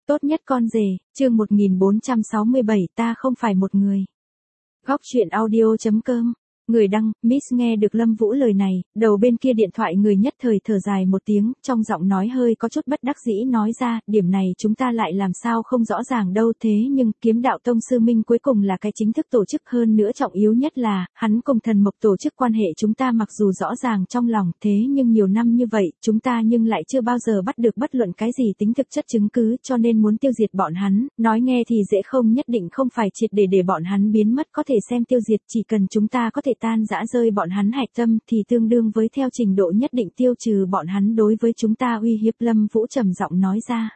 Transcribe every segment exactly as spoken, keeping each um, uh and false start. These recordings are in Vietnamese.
Tốt nhất con rể, chương một nghìn bốn trăm sáu mươi bảy ta không phải một người. Góc truyện audio chấm com. Người đăng, Miss nghe được Lâm Vũ lời này, đầu bên kia điện thoại người nhất thời thở dài một tiếng, trong giọng nói hơi có chút bất đắc dĩ nói ra, điểm này chúng ta lại làm sao không rõ ràng đâu thế nhưng Kiếm Đạo Tông Sư Minh cuối cùng là cái chính thức tổ chức hơn nữa trọng yếu nhất là, hắn cùng Thần Mộc tổ chức quan hệ chúng ta mặc dù rõ ràng trong lòng thế nhưng nhiều năm như vậy, chúng ta nhưng lại chưa bao giờ bắt được bất luận cái gì tính thực chất chứng cứ cho nên muốn tiêu diệt bọn hắn, nói nghe thì dễ không nhất định không phải triệt để để bọn hắn biến mất có thể xem tiêu diệt chỉ cần chúng ta có thể tan rã rơi bọn hắn hạch tâm thì tương đương với theo trình độ nhất định tiêu trừ bọn hắn đối với chúng ta uy hiếp. Lâm Vũ trầm giọng nói ra.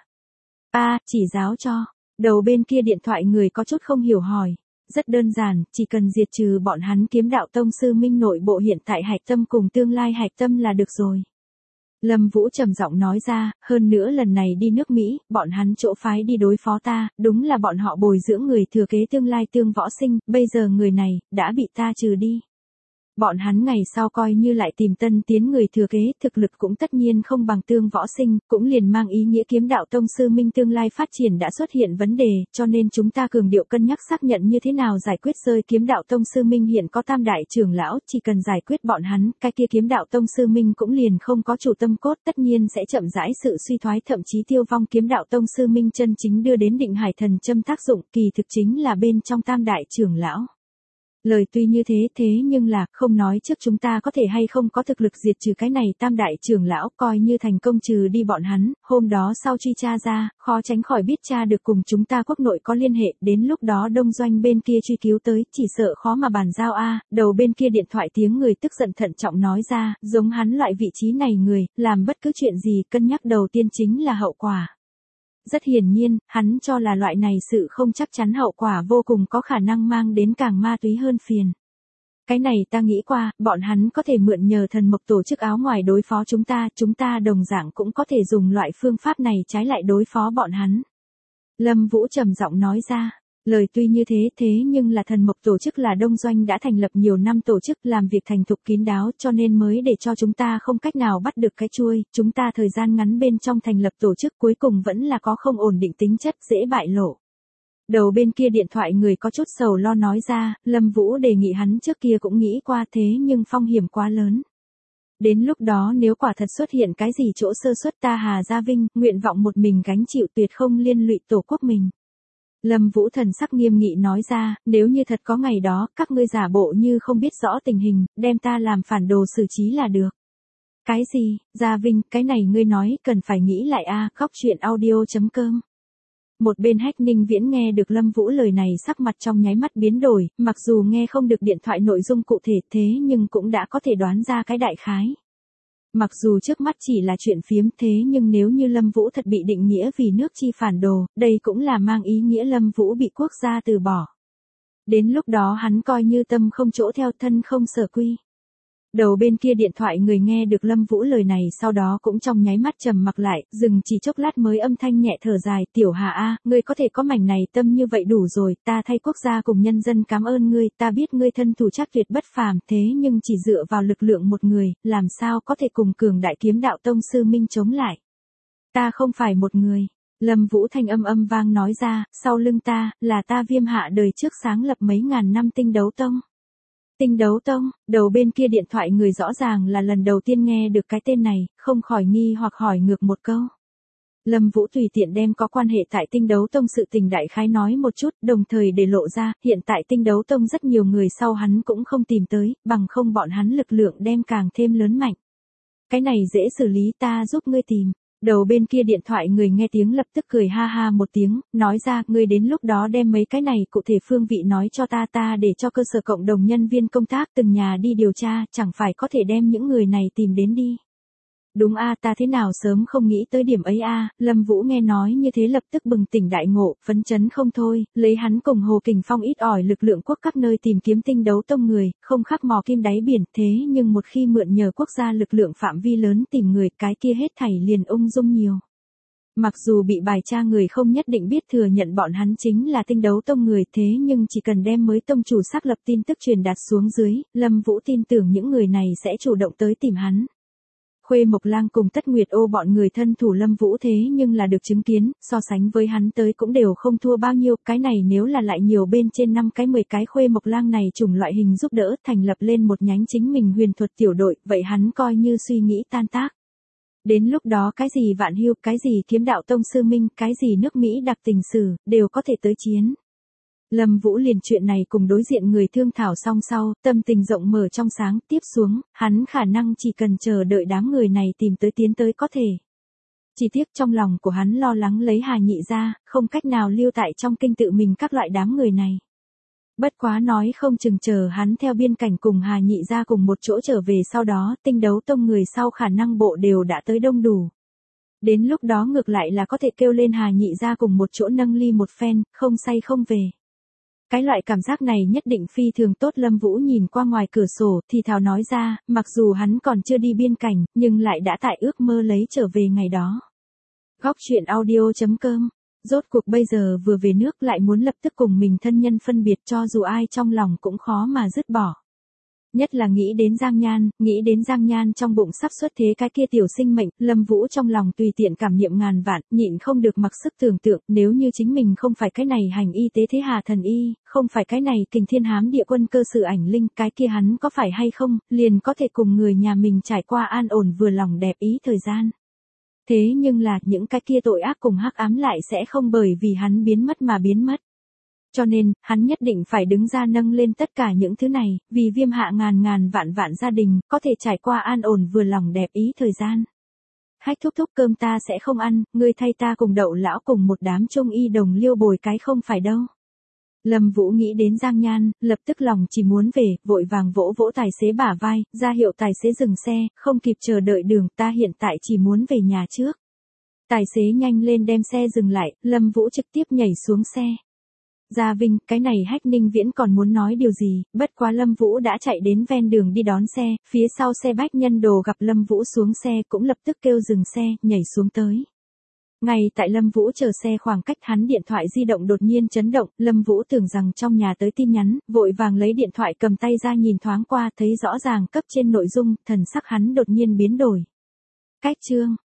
A, chỉ giáo cho. Đầu bên kia điện thoại người có chút không hiểu hỏi. Rất đơn giản, chỉ cần diệt trừ bọn hắn Kiếm Đạo Tông Sư Minh nội bộ hiện tại hạch tâm cùng tương lai hạch tâm là được rồi. Lâm Vũ trầm giọng nói ra, hơn nữa lần này đi nước Mỹ, bọn hắn chỗ phái đi đối phó ta, đúng là bọn họ bồi dưỡng người thừa kế tương lai Tương Võ Sinh, bây giờ người này, đã bị ta trừ đi. Bọn hắn ngày sau coi như lại tìm tân tiến người thừa kế, thực lực cũng tất nhiên không bằng Tương Võ Sinh, cũng liền mang ý nghĩa Kiếm Đạo Tông Sư Minh tương lai phát triển đã xuất hiện vấn đề, cho nên chúng ta cường điệu cân nhắc xác nhận như thế nào giải quyết rơi Kiếm Đạo Tông Sư Minh hiện có tam đại trưởng lão, chỉ cần giải quyết bọn hắn, cái kia Kiếm Đạo Tông Sư Minh cũng liền không có chủ tâm cốt, tất nhiên sẽ chậm rãi sự suy thoái thậm chí tiêu vong. Kiếm Đạo Tông Sư Minh chân chính đưa đến Định Hải Thần Châm tác dụng, kỳ thực chính là bên trong tam đại trưởng lão. Lời tuy như thế thế nhưng là, không nói trước chúng ta có thể hay không có thực lực diệt trừ cái này tam đại trưởng lão, coi như thành công trừ đi bọn hắn, hôm đó sau truy tra ra, khó tránh khỏi biết tra được cùng chúng ta quốc nội có liên hệ, đến lúc đó Đông Doanh bên kia truy cứu tới, chỉ sợ khó mà bàn giao a. Đầu bên kia điện thoại tiếng người tức giận thận trọng nói ra, giống hắn loại vị trí này người, làm bất cứ chuyện gì cân nhắc đầu tiên chính là hậu quả. Rất hiển nhiên, hắn cho là loại này sự không chắc chắn hậu quả vô cùng có khả năng mang đến càng ma túy hơn phiền. Cái này ta nghĩ qua, bọn hắn có thể mượn nhờ Thần Mộc tổ chức áo ngoài đối phó chúng ta, chúng ta đồng dạng cũng có thể dùng loại phương pháp này trái lại đối phó bọn hắn. Lâm Vũ trầm giọng nói ra. Lời tuy như thế thế nhưng là Thần Mộc tổ chức là Đông Doanh đã thành lập nhiều năm tổ chức làm việc thành thục kín đáo cho nên mới để cho chúng ta không cách nào bắt được cái chuôi, chúng ta thời gian ngắn bên trong thành lập tổ chức cuối cùng vẫn là có không ổn định tính chất dễ bại lộ. Đầu bên kia điện thoại người có chút sầu lo nói ra, Lâm Vũ đề nghị hắn trước kia cũng nghĩ qua thế nhưng phong hiểm quá lớn. Đến lúc đó nếu quả thật xuất hiện cái gì chỗ sơ suất ta Hà Gia Vinh, nguyện vọng một mình gánh chịu tuyệt không liên lụy tổ quốc mình. Lâm Vũ thần sắc nghiêm nghị nói ra, nếu như thật có ngày đó, các ngươi giả bộ như không biết rõ tình hình, đem ta làm phản đồ xử trí là được. Cái gì, Gia Vinh, cái này ngươi nói, cần phải nghĩ lại a. Góc truyện audio chấm com. Một bên Hách Ninh Viễn nghe được Lâm Vũ lời này sắc mặt trong nháy mắt biến đổi, mặc dù nghe không được điện thoại nội dung cụ thể thế nhưng cũng đã có thể đoán ra cái đại khái. Mặc dù trước mắt chỉ là chuyện phiếm thế nhưng nếu như Lâm Vũ thật bị định nghĩa vì nước chi phản đồ, đây cũng là mang ý nghĩa Lâm Vũ bị quốc gia từ bỏ. Đến lúc đó hắn coi như tâm không chỗ theo thân không sở quy. Đầu bên kia điện thoại người nghe được Lâm Vũ lời này sau đó cũng trong nháy mắt trầm mặc lại, dừng chỉ chốc lát mới âm thanh nhẹ thở dài, Tiểu Hà a, ngươi có thể có mảnh này tâm như vậy đủ rồi, ta thay quốc gia cùng nhân dân cảm ơn ngươi, ta biết ngươi thân thủ chắc tuyệt bất phàm thế nhưng chỉ dựa vào lực lượng một người, làm sao có thể cùng cường đại Kiếm Đạo Tông Sư Minh chống lại. Ta không phải một người. Lâm Vũ thanh âm âm vang nói ra, sau lưng ta, là ta Viêm Hạ đời trước sáng lập mấy ngàn năm Tinh Đấu Tông. Tinh Đấu Tông, đầu bên kia điện thoại người rõ ràng là lần đầu tiên nghe được cái tên này, không khỏi nghi hoặc hỏi ngược một câu. Lâm Vũ tùy tiện đem có quan hệ tại Tinh Đấu Tông sự tình đại khái nói một chút, đồng thời để lộ ra, hiện tại Tinh Đấu Tông rất nhiều người sau hắn cũng không tìm tới, bằng không bọn hắn lực lượng đem càng thêm lớn mạnh. Cái này dễ xử lý ta giúp ngươi tìm. Đầu bên kia điện thoại người nghe tiếng lập tức cười ha ha một tiếng, nói ra, ngươi đến lúc đó đem mấy cái này cụ thể phương vị nói cho ta ta để cho cơ sở cộng đồng nhân viên công tác từng nhà đi điều tra, chẳng phải có thể đem những người này tìm đến đi. Đúng a, ta thế nào sớm không nghĩ tới điểm ấy a. Lâm Vũ nghe nói như thế lập tức bừng tỉnh đại ngộ, phấn chấn không thôi, lấy hắn cùng Hồ Kình Phong ít ỏi lực lượng quốc các nơi tìm kiếm Tinh Đấu Tông người, không khác mò kim đáy biển, thế nhưng một khi mượn nhờ quốc gia lực lượng phạm vi lớn tìm người, cái kia hết thảy liền ung dung nhiều. Mặc dù bị bài tra người không nhất định biết thừa nhận bọn hắn chính là Tinh Đấu Tông người thế nhưng chỉ cần đem mới tông chủ xác lập tin tức truyền đạt xuống dưới, Lâm Vũ tin tưởng những người này sẽ chủ động tới tìm hắn. Khuê Mộc Lang cùng Tất Nguyệt Ô bọn người thân thủ Lâm Vũ thế nhưng là được chứng kiến, so sánh với hắn tới cũng đều không thua bao nhiêu, cái này nếu là lại nhiều bên trên năm cái mười cái Khuê Mộc Lang này chủng loại hình giúp đỡ, thành lập lên một nhánh chính mình huyền thuật tiểu đội, vậy hắn coi như suy nghĩ tan tác. Đến lúc đó cái gì Vạn Hưu, cái gì Kiếm Đạo Tông Sư Minh, cái gì nước Mỹ đặc tình sử, đều có thể tới chiến. Lâm Vũ liền chuyện này cùng đối diện người thương thảo xong sau, tâm tình rộng mở trong sáng, tiếp xuống, hắn khả năng chỉ cần chờ đợi đám người này tìm tới tiến tới có thể. Chỉ tiếc trong lòng của hắn lo lắng lấy Hà Nhị ra, không cách nào lưu tại trong kinh tự mình các loại đám người này. Bất quá nói không chừng chờ hắn theo biên cảnh cùng Hà Nhị ra cùng một chỗ trở về sau đó, Tinh Đấu Tông người sau khả năng bộ đều đã tới đông đủ. Đến lúc đó ngược lại là có thể kêu lên Hà Nhị ra cùng một chỗ nâng ly một phen, không say không về. Cái loại cảm giác này nhất định phi thường tốt. Lâm Vũ nhìn qua ngoài cửa sổ, thì thào nói ra, mặc dù hắn còn chưa đi biên cảnh, nhưng lại đã tại ước mơ lấy trở về ngày đó. Góc truyện audio chấm com. Rốt cuộc bây giờ vừa về nước lại muốn lập tức cùng mình thân nhân phân biệt, cho dù ai trong lòng cũng khó mà dứt bỏ. Nhất là nghĩ đến Giang Nhan, nghĩ đến Giang Nhan trong bụng sắp xuất thế cái kia tiểu sinh mệnh, Lâm Vũ trong lòng tùy tiện cảm niệm ngàn vạn, nhịn không được mặc sức tưởng tượng, nếu như chính mình không phải cái này hành y tế thế Hà thần y, không phải cái này Kình Thiên Hám Địa Quân cơ sự ảnh linh, cái kia hắn có phải hay không, liền có thể cùng người nhà mình trải qua an ổn vừa lòng đẹp ý thời gian. Thế nhưng là, những cái kia tội ác cùng hắc ám lại sẽ không bởi vì hắn biến mất mà biến mất. Cho nên, hắn nhất định phải đứng ra nâng lên tất cả những thứ này, vì Viêm Hạ ngàn ngàn vạn vạn gia đình, có thể trải qua an ổn vừa lòng đẹp ý thời gian. Hách thúc thúc, cơm ta sẽ không ăn, ngươi thay ta cùng Đậu lão cùng một đám trung y đồng liêu bồi cái không phải đâu. Lâm Vũ nghĩ đến Giang Nhan, lập tức lòng chỉ muốn về, vội vàng vỗ vỗ tài xế bả vai, ra hiệu tài xế dừng xe, không kịp chờ đợi đường, ta hiện tại chỉ muốn về nhà trước. Tài xế nhanh lên đem xe dừng lại, Lâm Vũ trực tiếp nhảy xuống xe. Gia Vinh, cái này Hách Ninh Viễn còn muốn nói điều gì, bất quá Lâm Vũ đã chạy đến ven đường đi đón xe, phía sau xe bách nhân đồ gặp Lâm Vũ xuống xe cũng lập tức kêu dừng xe, nhảy xuống tới. Ngay tại Lâm Vũ chờ xe khoảng cách hắn điện thoại di động đột nhiên chấn động, Lâm Vũ tưởng rằng trong nhà tới tin nhắn, vội vàng lấy điện thoại cầm tay ra nhìn thoáng qua thấy rõ ràng cấp trên nội dung, thần sắc hắn đột nhiên biến đổi. Cách chương